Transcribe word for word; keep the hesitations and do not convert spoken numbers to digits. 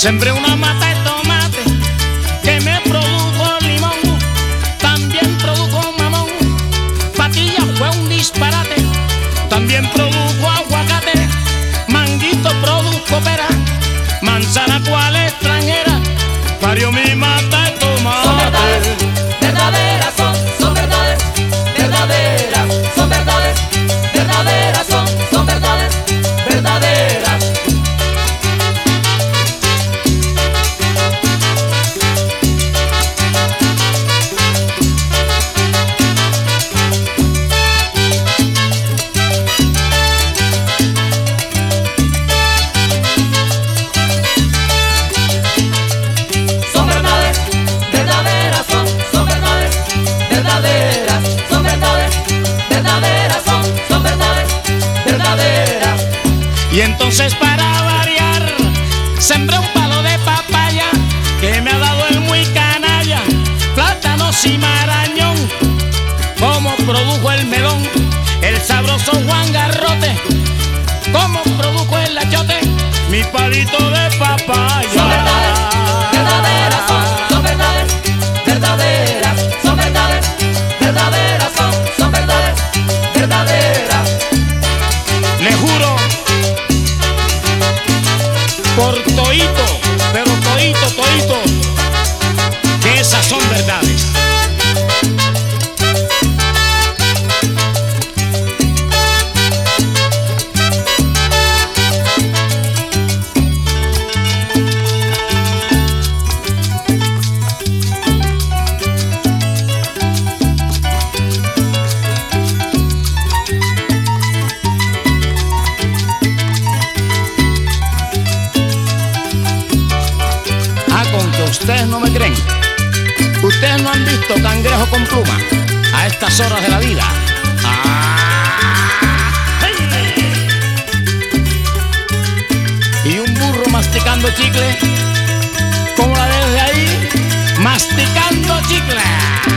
Sembré una mata de tomate que me produjo limón, también produjo mamón. Patilla fue un disparate, también produjo aguacate. Manguito produjo pera, manzana cual extranjera, parió mi mata de tomate. Son verdades, verdaderas son, son verdades, verdaderas, son verdades, verdaderas son, son verdades, verdaderas. Son verdades, verdaderas son, son verdades, verdaderas, son verdades, verdaderas son, son verdades, verdaderas. Y entonces para variar sembré un palo de papaya que me ha dado el muy canalla, plátanos y marañón, como produjo el melón, el sabroso Juan Garrote, como produjo el achote, mi palito de papaya. Son verdades, verdaderas son, son verdades, verdaderas, son verdades, verdaderas son, son verdades, verdaderas. Le juro por toito, pero toito, toito, que esas son verdades. Ah, con que ustedes no me creen. Ustedes no han visto cangrejo con pluma a estas horas de la vida. Ah, ¡hey! Y un burro masticando chicle, como la ves de ahí, masticando chicle.